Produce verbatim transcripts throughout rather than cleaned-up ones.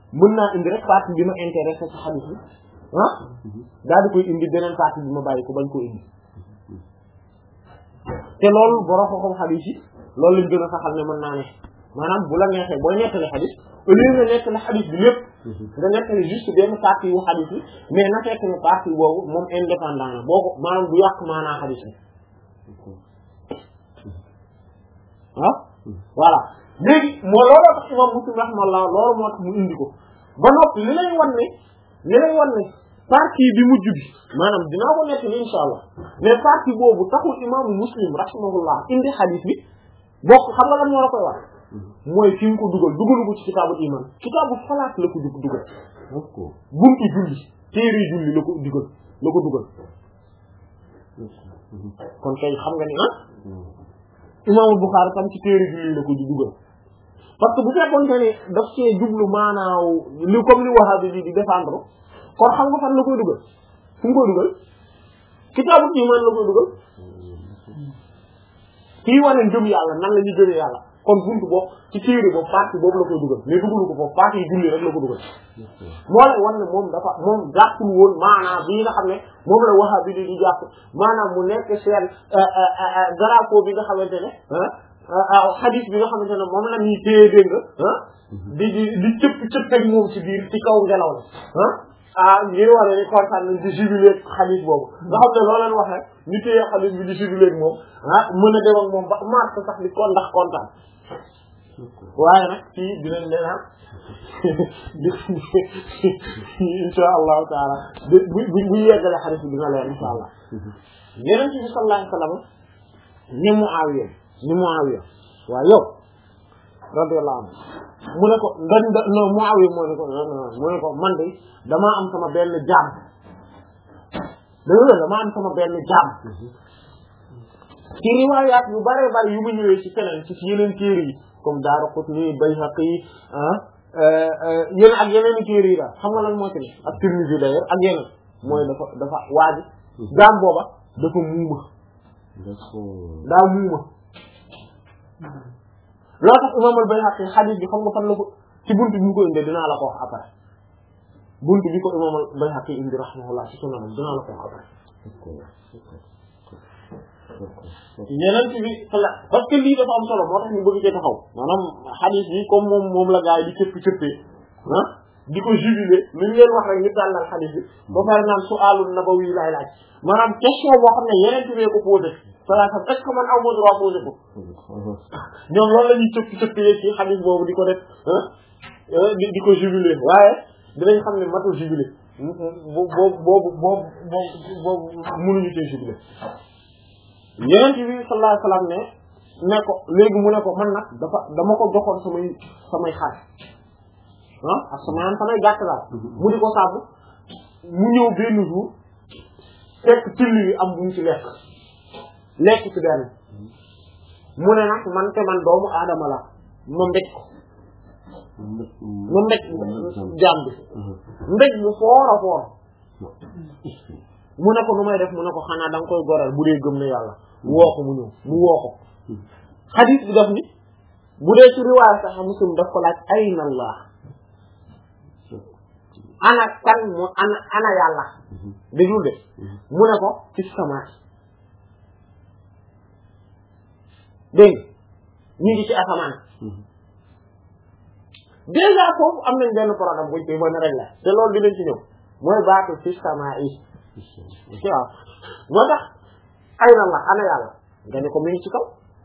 mën naa indi rek partie bi ma intéressé ci hadith bi ah daal di koy indi beneen partie bi ma bàyyi ko bañ koo indi te loolu borom xam-xam hadith yi loolu lañ gën a saxal ne mën naa ne maanaam bu la neexee booy nettali hadith au lieu nga nettali hadith bi lépp nga nettali juste benn partie wu hadith bi mais na fekk ne partie boobu moom indépendant la boo ko maanaam du yàq maanaa hadith bi ah voilà léegi moo looloo tax imam Muslim rahimahullah loolu moo tax mu indi ko ba noppi li lay wan ne li lay wan ne partie bi mujj bi maanaam dinaa ko nekk ni insha allah mais partie boobu taxul imam Muslim rahimahullah indi hadith bi bokk xam nga lan moo la koy wax mooy fi mu ko dugal dugalu ko ci kitaabul iman kitaabu salaat la ko dugal buntu julli téere julli la ko dugal la ko dugal kon kay xam nga ni ah imaamul Buxaari tam ci téere julli la ko dugal parce que bu fekkoon ne daf cee jublu maanaaw li comme li Wahhabi bi di défendre kon xam nga fan la koy dugal fu mu koy dugal kitaabul iman la koy dugal kii wane ngëm yàlla nan la ñu gëmee yàlla kon buntu boobu ci téere boobu partie boobu la koy dugal mais dugalu ko foofu partie yi julli rek la ko dugal moo lay wan ne moom dafa moom jàppul woon maanaam bii nga xam ne moom la Wahhabi di di jàpp maanaam mu nekk seen drapeau bi nga xamante ne ah hadith bi nga xamante ne moom la ñuy téye dégg nga ah di di di cëpp cëpp ak moom ci biir ci kaw ngelaw la ah ah ngir war a ni kontaan nañ di jubilé hadith boobu nga xam ne loo leen wax rek ñu téye hadith bi di jubilé ak moom ah mën a dem ak moom ba mars sax di kon ndax kontaan waaye nag fii dinañ leen ah insha allahu taala bu bu bu yeggale hadith bi dina leen insha allah yeneen ci bi sallallahu alayhi wa sallam ni Muawiya ni Muawiya waaw yow radiyallahu anhu mu ne ko nga no Muawiya moo ne ko mu ne ko man de damaa am sama benn jaam dëgg la damaa am sama benn jaam ci riwaayaat yu bare bare yu mu ñëwee ci feneen ci yeneen téere yi comme Daaraqutni Bayhaqi ah yéen ak yeneen i téere yi daal xam nga lan moo ci ne ak Tirmidhi d'ailleurs ak yeneen mooy dafa dafa waaji jaam booba dafa muuma daa muuma loo tax imam al-Bayhaqi hadith bi xam nga fan la ko ci buntu bi mu ko indee dinaa la ko wax après buntu bi ko imam al-Bayhaqi indi rahimahullah ci sunanam dinaa la ko wax après yeneen ci bi parce que lii dafa am solo moo tax ñu bëgg cee taxaw maanaam hadith bi comme moom moom la gaa yi di cëpp cëppee ah di ko jubilé lu ñu leen wax rek ñu tàllal hadith bi ba pare naan su'aalun nabawi laay laaj maanaam question boo xam ne yeneen ci bee ko posé salaam est-ce que man aw ma droit posé ko ñoom loolu la ñuy cëpp cëppee ci hadith boobu di ko def di di ko jubilé waaye dinañ xam ne matul jubilé boobu boobu boobu boobu mënuñu cee jubilé yeneen ci bi sallallahu alayhi wasallam ne ne ko léegi mu ne ko man nag dafa dama ko joxoon samay samay xar ah ak sama samay gàtt daal mu di ko sàmm mu ñëw benn jour fekk till yi am bu ñu ci lekk lekk ci benn mu ne nag man te man doomu aadama la ma mbéj ko ma mbéj jaam bi mbéj mu foor a foor mu ne ko nu may def mu ne ko xanaa da nga koy goral bu dee gëm na yàlla woo ko mu ñëw mu woo ko hadith bi daf ni bu dee ci riwaaya sax Muslim daf ko laaj ayna Allah ana kan mu ana ana yàlla déglu de mu ne ko ci sama dégg ñu ngi ci asamaan déjà foofu am nañ benn problème buñ koy mën a régler te loolu dinañ ci ñëw mooy baatu ci sama yi waaw moo tax ayna Allah ana yàlla nga ne ko mi ngi ci kaw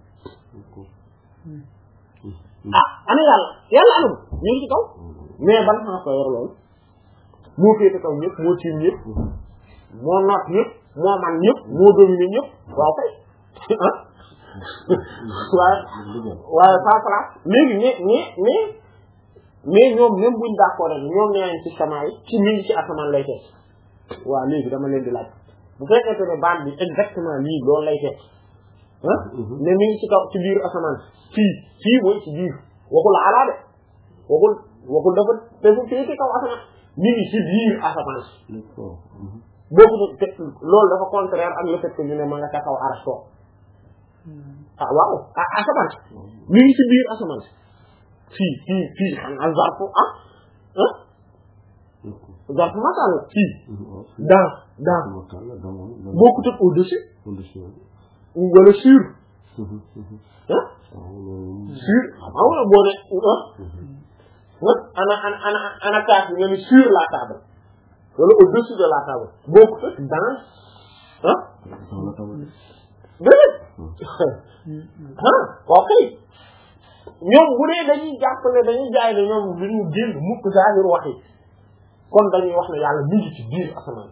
ah ana yàlla yàlla anam mi ngi ci kaw mais ban xanaa ko yor loolu moo féete kaw ñëpp moo tiim ñëpp moo noot ñëpp moo man ñëpp moo dominer ñëpp waaw kay ah waaye waaye sans place léegi mais mais mais mais ñoom même buñ d'accord rek ñoom nee nañ ci sama yi ci mi ngi ci asamaan lay teg waaw léegi dama leen di laaj bu fekkee ne baat bi exactement lii loolu lay teg ah ne mi ngi ci kaw ci biir asamaan fii fii mooy ci biir waxul ala de waxul waxul dafa dafa fii ci kaw asamaan mi ngi ci biir asamaan boobu te loolu dafa contraire ak le fait que ñu ne ma nga ca kaw aras toog ah waaw ah asamaan mi ngi ci biir asamaan fii fii fii xam nga zarfu ah ah zarf makaan la fii dans dans bokkut ak au-dessus wala sur ah sur xam nga boo ne ah ana ana ana ana kaas bi nga ni sur la table wala au-dessus de la table bokkut ak dans ah déedéet ah ok ñoom bu dee dañuy jàpp ne dañuy jaay ne ñoom lu ñu génn mukk zahir wax yi kon dañuy wax ne yàlla mi ngi ci biir asamaan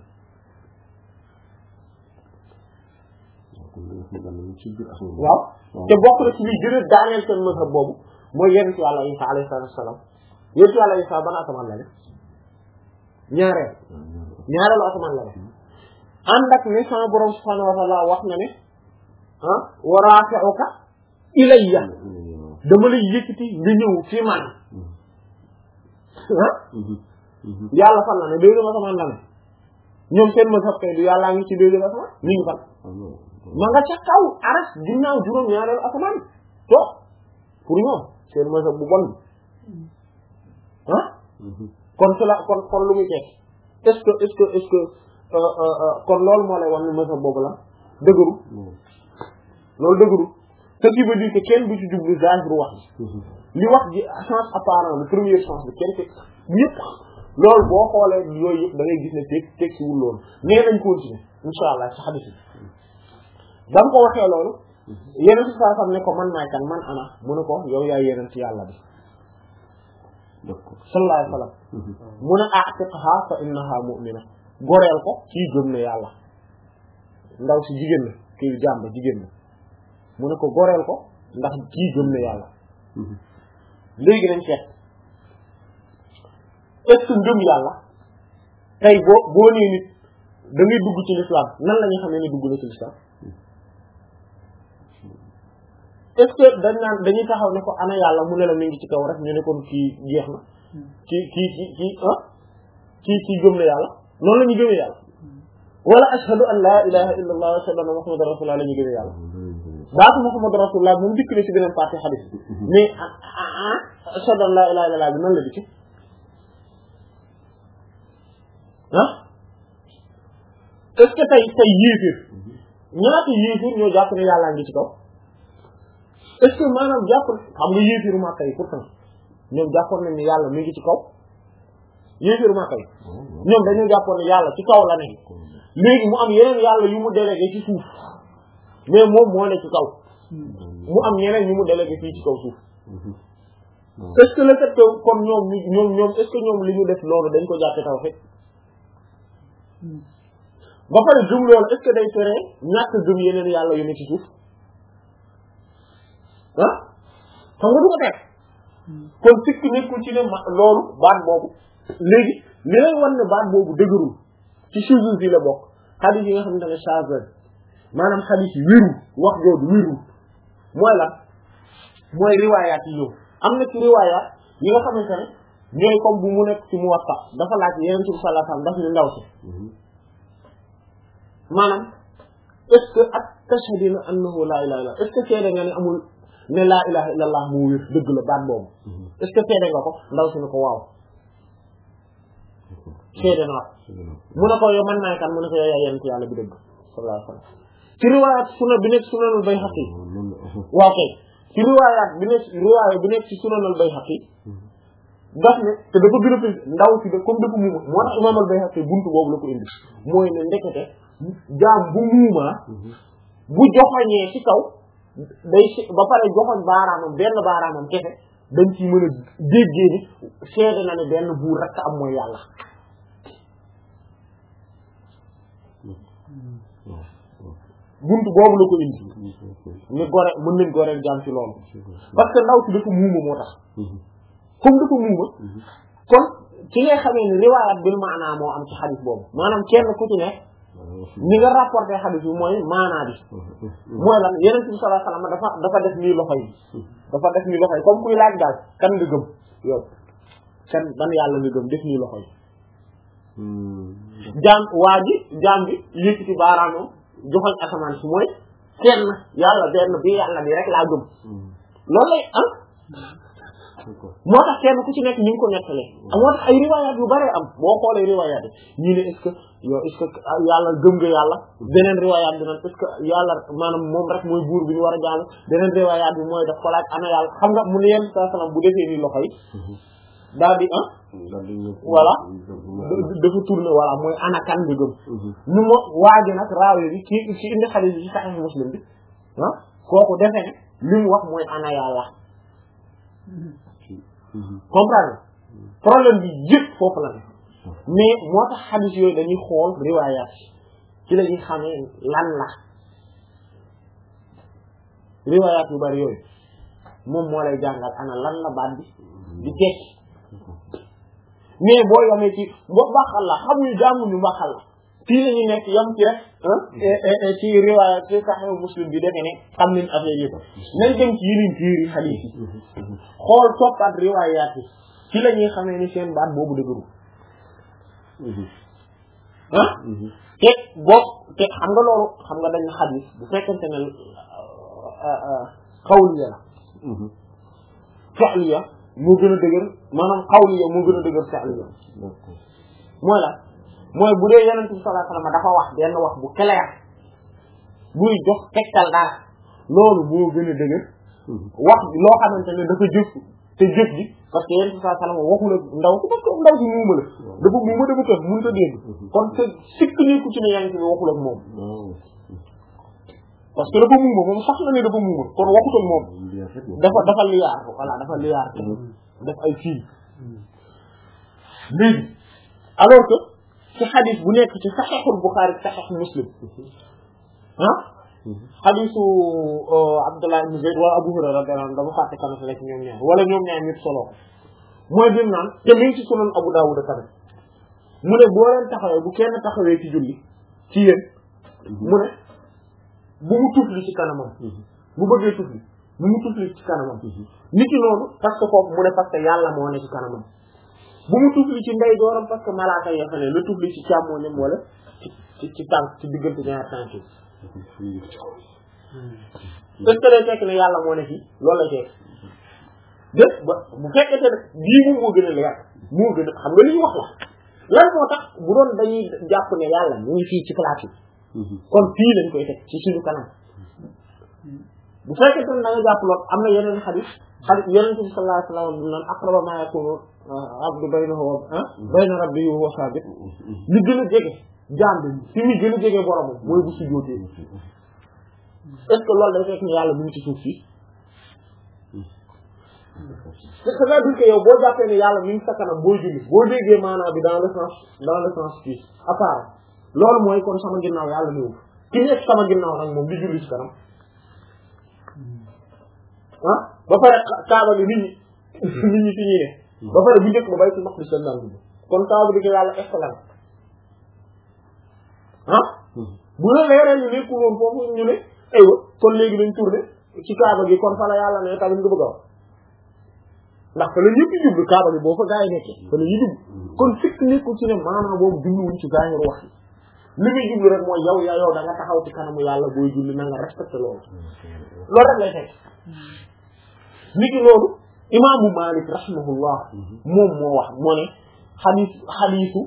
waaw te bokk na ci liy gën a daaneel seen mazhab boobu mooy yonent yàlla Isa alayhi salaatu wa salaam yonent yàlla Isa ban asamaan la ne ñaareel ñaareelu asamaan la ne ànd ak ne sama borom subhaanahu wa ta'ala wax na ne ah wa raafi'uka ilayya dama lay yëkkati nga ñëw ci man ah yàlla fan la ne deuxième asamaan la ne ñoom seen mazhab kay du yàllaa ngi ci deuxième asamaan ñu ngi fan ma nga ca kaw aras ginnaaw juróom ñaareelu asamaan to pour ñoom seen mazhab bu bon ah kon su la kon kon lu muy teg est-ce que est-ce que est-ce que kon loolu moo lay wax ne mazhab boobu la dëgëru loolu dëgëru ce qui veut dire que kenn du ci jublu zahir wax li wax ji sens apparent le premier sens bi kenn teg yëpp loolu boo xoolee yooyu yëpp da ngay gis ne teg teg si wul loolu mais nañ continuer insha allah ci hadith bi ba mu ko waxee loolu yeneen si saa sam ne ko man maay kan man ana mu ne ko yow yaay yeneen ci yàlla bi sallallahu alayhi wa sallam mu ne a'tiqha fa innaha mu'mina goreel ko kii gëm ne yàlla ndaw si jigéen la kii jàmba jigéen la mu ne ko goreel ko ndax kii gëm ne yàlla léegi nañ seet est-ce que ngëm yàlla tey boo boo nee nit da ngay dugg ci l'islam nan la ñuy xamee ne dugg na ci l'islam est-ce que dañ naan dañuy taxaw ne ko ana yàlla mu ne la mi ngi ci kaw rek ñu ne kon kii jeex na kii kii kii kii ah kii kii gëm na yàlla noonu la ñu gëmee yàlla wala ashhadu an la ilaha illa allah wa ashhadu anna muhammadan rasulullah la ñu gëmee yàlla baatu muhammad rasulullah moom dikk na ci beneen partie hadith mais ah ashhadu an la ilaha illa allah bi nan la dikk ah est-ce que tey tey yéefir ñaata yéefir ñoo jàpp ne yàllaa ngi ci kaw est-ce que maanaam jàpp xam nga yéefiru Makka yi pourtant ñoom jàppoon nañ ne yàlla mi ngi ci kaw yéefiru Makka yi ñoom dañoo jàppoon ne yàlla ci kaw la ne léegi mu am yeneen yàlla yu mu délégué ci suuf mais moom moo ne ci kaw mu am ñeneen yu mu délégué fii ci kaw suuf est-ce que le fait que comme ñoom ñoom ñoom est-ce que ñoom li ñu def loolu dañ ko jàppe taw fekk ba pare gëm loolu est-ce que day tere ñàkk gëm yeneen yàlla yu ne ci suuf ah xam nga du ko teg kon sikk nekkul ci ne loolu baat boobu léegi li lay wan ne baat boobu dëgërul ci shuzuz yi la bokk xadiis yi nga xamante ne shazan maanaam xadiis yi wérul wax jooju wérul mooy lan mooy riwaayaat yi ñëw am na ci riwaayaat yi nga xamante ne ñooy comme bu mu nekk ci Muwatta dafa laaj Yonent bi sallallahu alayhi wasallam daf ni ndaw si maanaam est-ce que ak tashhadina annahu la ilaha illa est-ce que seede nga ne amul ne laa ilaha illallah mu wér dëgg la baat boobu est-ce que seede nga ko ndaw si ne ko waaw seede naa ko mu ne ko yow man maay kan mu ne ko yow yaa yonent yàlla bi dëgg sallallahu alayhi wasallam ci riwaayaat sunna bi nekk sunanul Bayhaqi waaw kay ci riwaayaat bi nekk riwaaya bi nekk ci sunanul Bayhaqi daf ne te dafa gën a fi ndaw si de comme dafa muuma moo tax imaamal Bayhaqi buntu boobu la ko indi mooy ne ndekete jaam bu muumaa bu joxoñee ci kaw day ba pare joxoñ baaraamam benn baaraamam kese dañ ci mën a déggee ni seede na ne benn buur rekk am mooy yàlla buntu boobu la ko indi ni gore mën nañ goreel jaam ci loolu parce que ndaw si dafa muuma moo tax comme dafa muuma kon ci ngay xamee ni riwaayat bil maanaa moo am ci xadis boobu maanaam kenn ku ci nekk ni nga rapporté xadis bi mooy maanaa bi mooy lan Yonent bi sallallahu alayhi wasallam dafa dafa def nii loxo yi dafa def nii loxo yi comme kuy laaj daal kan nga gëm yow kan ban yàlla nga gëm def nii loxo yi jaam waa ji jaam bi yëkkati baaraamam joxoñ asamaan si mooy kenn yàlla benn bi yàlla bi rek laa gëm loolu lay ah moo tax kenn ku ci nekk ñu ngi ko nettalee moo tax ay riwaayaat yu bare am boo xoolee riwaayaat yi ñii ne est-ce que yow est-ce que yàlla gëm nga yàlla beneen riwaayaat bi nag est-ce que yàlla maanaam moom rek mooy buur bi ñu war a jaamu beneen riwaayaat bi mooy daf ko laaj ana yàlla xam nga mu ne yenn saa salaam bu defee nii loxo yi daal di ah voilà dafa tourné voilà mooy ana kan nga gëm ñu mo waaji nag raawe bi kii ci indi xadiis bi ci Sahih Muslim bi ah kooku defe ne li mu wax mooy ana yàlla comprendre problème bi yëpp foofu la ne mais moo tax xadiis yooyu dañuy xool riwaayaat ci la ñuy xamee lan la riwaayaat yu bari yooyu moom moo lay jàngal ana lan la baat bi di tekki mais boo yamee ci boo baaxal la xamuñu jànguñu baaxal la fii la ñu nekk yam ci rek ci riwaayaat ci Sahih Muslim bi defe ne xam nañ affaire yëpp nañ dem ci yeneen téere xadiis yi xool toppaat riwaayaat yi ci la ñuy xamee ni seen baat boobu dëgëru ah te boo te xam nga loolu xam nga dañ xadiis bu fekkente ne xawliya la fi'liya moo gën a dëgër maanaam xawliya moo gën a dëgër fi'liya mooy la mooy bu dee Yonent bi sallallahu alayhi wasallam dafa wax benn wax bu clair buy jox tegtal dara loolu moo gën a dëgër wax loo xamante ne dafa jëf te jëf ji parce que Yonent bi sallallahu alayhi wasallam waxul ak ndaw ko parce que ndaw si muuma la dafa muuma dafa tëf mënut a dégg kon te sikk nekku ci ne Yonent bi waxul ak moom parce que dafa muuma moom sax na ne dafa muuma kon waxut ak moom dafa dafa liyaar voilà dafa liyaar def ay fii léegi alors que ci xadis bu nekk ci saxiixul Buxaari saxiix Muslim ah xadisu Abdullah ibn Zayd wala Abu Hurayra radiyallahu anhu dama fàtte kan rek ñoom ñaar wala ñoom ñaar ñëpp solo mooy bim naan te mi ngi ci sunan Abu Dawud tamit mu ne boo leen taxawee bu kenn taxawee ci julli ci yéen mu ne bu mu tufli ci kanamam bu bëggee tufli bu mu tufli ci kanamam nit ki noonu parce que foofu mu ne parce que yàlla moo ne ci kanamam bu mu tufli ci ndeyjooram parce que malaaka yi fa ne la tufli ci càmmoñam wala ci ci tànk ci diggante ñaar tànk yi est-ce que day fekk ne yàlla moo ne fii loolu lay fekk dé ba bu fekkente ne bii moom moo gën a leer moo gën a xam nga li ñu wax la lan moo tax bu doon dañuy jàpp ne yàlla mu ngi fii ci place yi kon fii lañ koy teg ci suñu kanam bu fekkente ne da nga jàpp lool am na yeneen xadis xadis yeneen bi sallallahu alayhi wa sallam naan aqraba ma yakunu abdu baynahu wa bayna rabbihi wa huwa sajid li gën a jege jaam bi fi muy gën a jege boromam mooy bu sujjóotee est-ce que loolu day fekk ne yàlla mu ngi ci suuf si c'est-à-dire que yow boo jàppee ne yàlla mi ngi sa kanam booy julli boo déggee maanaam bi dans le sens dans le sens fii à part loolu mooy kon sama ginnaaw yàlla néew ki nekk sama ginnaaw nag moom di julli ci kanam ah ba pare kaaba bi nit ñi nit ñi fi ñuy ne ba pare bu njëkk ba bay ci max bi seen naan kon kaaba bi ko yàlla excellent ah bu la leeree ñu nekkul woon foofu ñu ne aywa kon léegi dañ tourné ci kaaba gi kon fa la yàlla ne tamit nga bëgg a wax ndax fa la ñëpp jublu kaaba bi boo fa gaa yi nekkee fa la ñu jublu kon fekk nekkul ci ne maanaam boobu jubluwuñ ci gaañu wax yi li muy jublu rek mooy yow yaa yow da nga taxaw ci kanamu yàlla booy julli na nga respecté loolu loolu rek lay fekk niki loolu imaamu Maalik rahimahullah moom moo wax moo ne xadiis xadiisu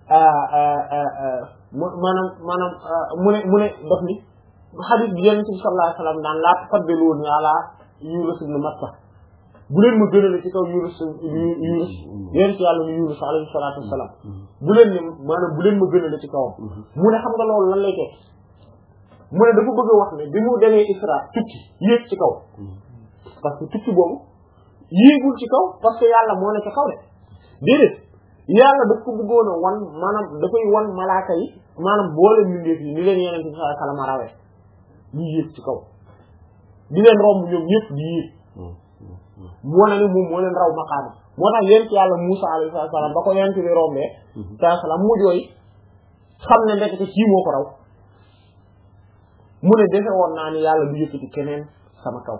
maanaam maanaam mu ne mu ne dox ni xadiis bi Yonent bi sallallahu alayhi wa sallam daan laa tafaddaluunii alaa Yuunus ibn Matta bu leen ma gënale ci kaw Yunus Yunus yéen ci yàlla ni Yunus alayhi salaatu wassalaam bu leen ne maanaam bu leen ma gënale ci kawam mu ne xam nga loolu lan lay teg mu ne dafa bëgg a wax ne bi mu demee Isra tukki yéeg ci kaw parce que tukki boobu yéegul ci kaw parce que yàlla moo ne ci kaw de déedéet yàlla daf ko bëggoon a wan maanaam dafay wan malaaka yi maanaam boole mbindeef yi ni leen Yonent bi sallallahu alayhi wasallam rawee ñu yéeg ci kaw di leen romb ñoom ñëpp di yéeg moo na ne moom moo leen raw maqaama moo tax yéen ci yàlla Muusaa alayhi salaam ba ko yonent bi rombee saa salaam mu jooy xam ne ndekete kii moo ko raw mu ne defe woon naa ni yàlla du yëkkati keneen sama kaw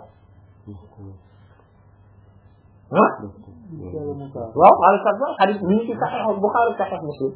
ah waaw alayhi salaam hadith mi ngi ci Sahih Bukhari Sahih Muslim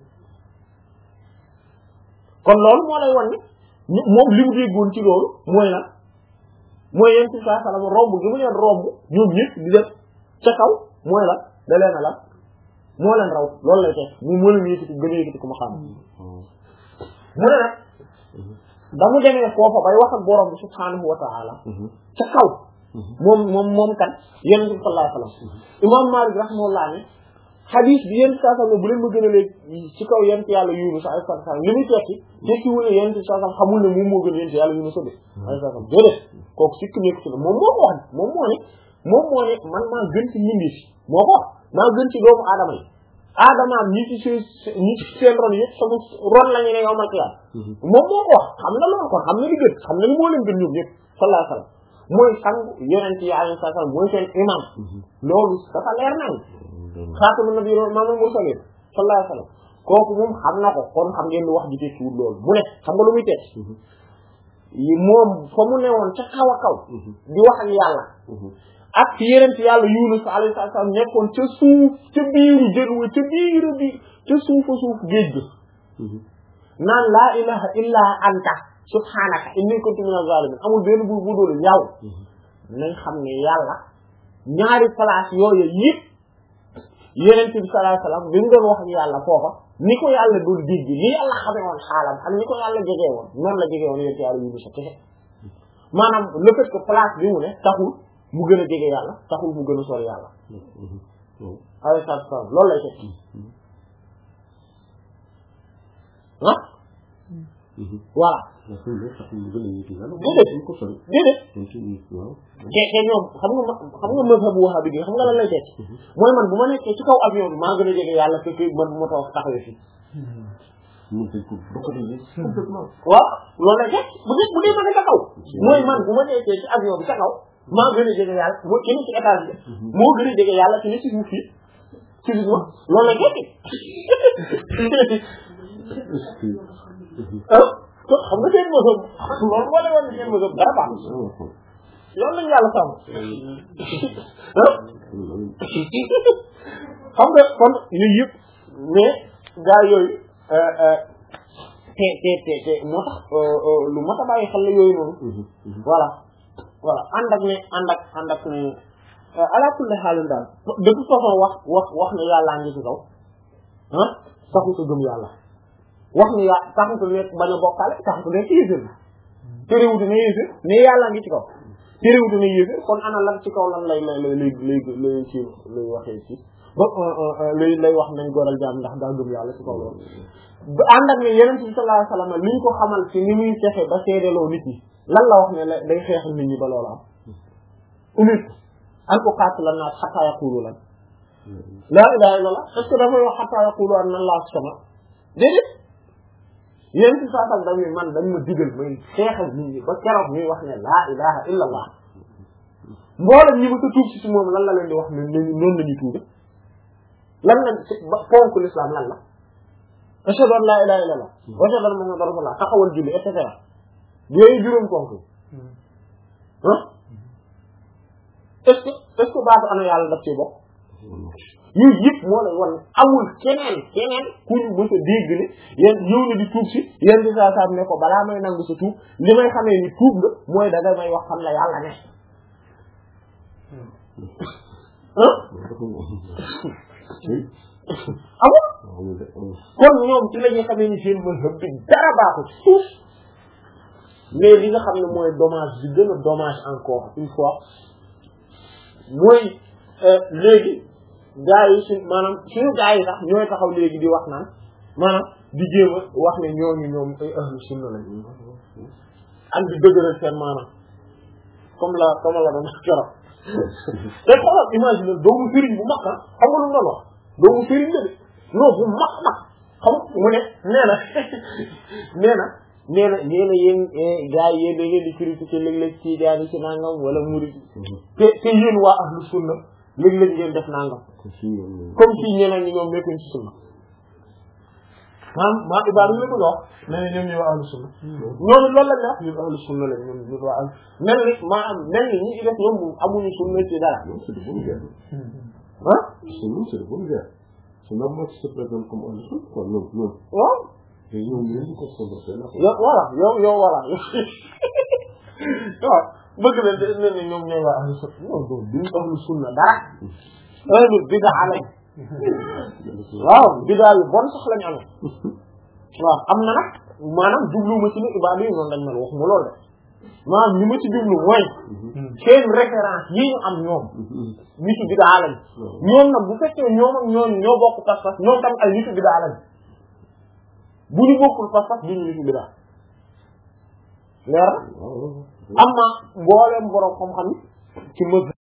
kon loolu moo lay wan ni moom li mu déggoon ci loolu mooy nag mooy yéen ci saa salaam romb gi mu leen romb ñoom ñëpp di def ca kaw mooy la da leen a la moo leen raw loolu lay teg mu moo leen yëkkati gën a yëkkati ko ma xam mu ne nag da mu demee foofa bay wax ak borom bi subhaanahu wa ta'ala ca kaw moom moom moom kan yonent bi sallallahu alayhi wa sallam imam Malik rahimahullah ne hadith bi yéen saa sallam bu leen ma gën a léegi ci kaw yonent yàlla Yunus alayhi salaam li muy tekki tekki wu ne yonent bi saa sallam xamul ne moom moo gën a yonent yàlla Yunus bi alayhi salaam déedéet kooku sikk nekk ci la moom moo ko wax moom moo ne moom moo ne man maa gën ci mbindi fi moo ko wax maa gën ci doomu aadama yi aadama ñi ci seen ñi ci seen ron yëpp sama ron lañu ne yow ma ci moom moo ko wax xam na loolu kon xam na li gën xam na ni moo leen gën ñoom ñëpp sallallahu alayhi wasallam mooy sang yonent yi alayhi salaam mooy seen imam loolu dafa leer nañ xaatamu nabi maamul mursalin sallallahu alayhi wasallam kooku moom xam na ko kon xam ngeen lu wax ji tekkiwul loolu mu ne xam nga lu muy tekki moom fa mu newoon ca kaw a kaw di wax ak yàlla ak ci yonent yàlla Yunus alayhi salaam nekkoon ca suuf ca biiru jën wa ca biiru bi ca suufa suuf géej gi naan laa ilaha illa anta subhanaka inni kuntu minaz zalimin amul benn buur bu dul yow nañ xam ne yàlla ñaari place yooyu yëpp yonent bi sallallahu alayhi wasallam bi mu doon wax ak yàlla foofa ni ko yàlla doon dégg li yàlla xamee woon xaalam ak ni ko yàlla jegee woon noonu la jegee woon yonent yàlla Yunus kese maanaam le fait que place bi mu ne taxul mu gën a jege yàlla taxul mu gën a sori yàlla alayhi salaam loolu lay tekki ah voilà déedéet déedéet te te ñoom xam nga xam nga mazhabu wahhabi bi xam nga lan lay tekki mooy man bu ma nekkee ci kaw avion bi maa gën a jege yàlla fekk man bu ma toog taxawee fii waaw loolu lay tekki bu dee bu dee ma nekk kaw mooy man bu ma nekkee ci avion bi ca kaw maa gën a jege yàlla moo ki ne ci étage bi moo gën a jege yàlla ki ne ci suuf fii ci suuf ma loolu lay tekki ah xam nga seen mosoo loolu moo lay wan seen mosoo dara baax loolu lañu yàlla sàmm ah xam nga kon yooyu yëpp mais gaa yooyu te te te te moo tax lu mat a bàyyi xel la yooyu noonu voilà voilà ànd ak ne ànd ak ànd ak ne ala kulli xaalin daal de toute façon wax wax wax ne yàllaa ngi ci kaw ah taxu ko gëm yàlla wax ni yaa taxu ko nekk bañ a bokkaale taxu ko nekk yéeféer bi terewuti ne yéeféer ne yàllaa ngi ci kaw terewuti ne yéeféer kon ana lan ci kaw lan lay lay lay lay lay lay ci lay waxee ci ba lay lay wax nañ góoral jaam ndax daa gëm yàlla ci kaw loolu ba ànd ak ne yeneen bi sallallahu alayhi wasallam li ñu ko xamal ci ni muy fexe ba seedeloo nit ñi lan la wax ne la day xeexal nit ñi ba loolu am umit an uqaatila an-naas hattaa yaqulu lan laa ilaaha illallah est-ce que dafay wax hattaa yaqulu anna Allaha sama déedéet yéen ci saa sax dañuy man dañ ma digal may xeexal nit ñi ba keroog ñuy wax ne laa ilaaha illallah mboolem ñi ma ko tuub si si moom lan la leen di wax ne noonu la ñuy tuube lan la ponk l'islam lan la ashhadu an laa ilaaha illallah wa ashhadu anna muhammadan rasulullah taxawal julli et cetera yooyu juróom ponk ah est-ce que est-ce que baatu ana yàlla daf ci bokk yooyu yëpp moo lay wan amul keneen keneen ku ñu mës a dégg ne yéen ñëw na di tuub si yéen di saa saa ne ko balaa may nangu sa tuub li may xamee ni tuub nga mooy da nga may wax xam la yàlla ne ah amul kon ñoom ci la ñuy xamee ni seen mazhab bi dara baaxul suuf mais li nga xam ne mooy dommage bi gën a dommage encore une fois mooy léegi gaa yi suñ maanaam suñu gaa yi sax ñooy taxaw léegi di wax naan maanaam di jéem a wax ne ñooñu ñoom ay ahlu sunna lañ ak di dëgëral seen maanaam comme la comme la doon keroog te xoolal imagine doomu sëriñ bu mag ah xam nga lu mu doon wax doomu sëriñ la de non bu mag mag xam mu ne nee na nee na nee na nee na yéen gaa yi yéen da ngeen di critiquer léeg-léeg ci daani ci nangam wala murid te te yéen waa ahlu sunna léeg-léeg ngeen def nangam comme si ñeneen ñi ñoom nekkuñ ci sunna maam maa ibaadu ñu la ko wax nee na ñoom ñu waa ahlu sunna ñoom loolu lañ wax ñun ahlu sunna lañ ñun ñu waa ahlu mel ni maa am mel ni ñi ci def ñoom amuñu sunna ci dara ah sunna c'est de bonne guerre c'est normal que se présente comme ahlu sunna quoi non non waaw te ñoom ñoo ko conversé la yow voilà yow yow voilà waaw bëgg na de ne ñoom ñooy waa ahlu sunna non non duñu ahlu sunna dara ahlu bidaa lañ waaw bidaa yu bon sax lañ amee waaw am na nag maanaam jubluwuma ci ne ibaadu yi noonu lañ mel waxuma loolu de maanaam li ma ci jublu mooy seen référence yi ñu am ñoom nitu bidaa lañ ñoom nag bu fekkee ñoom ak ñoom ñoo bokk pas-pas ñoom tam ay nitu bidaa lañ bu ñu bokkul pas-pas du ñu nitu bidaa leer na am na mbooleem borom xam-xam ci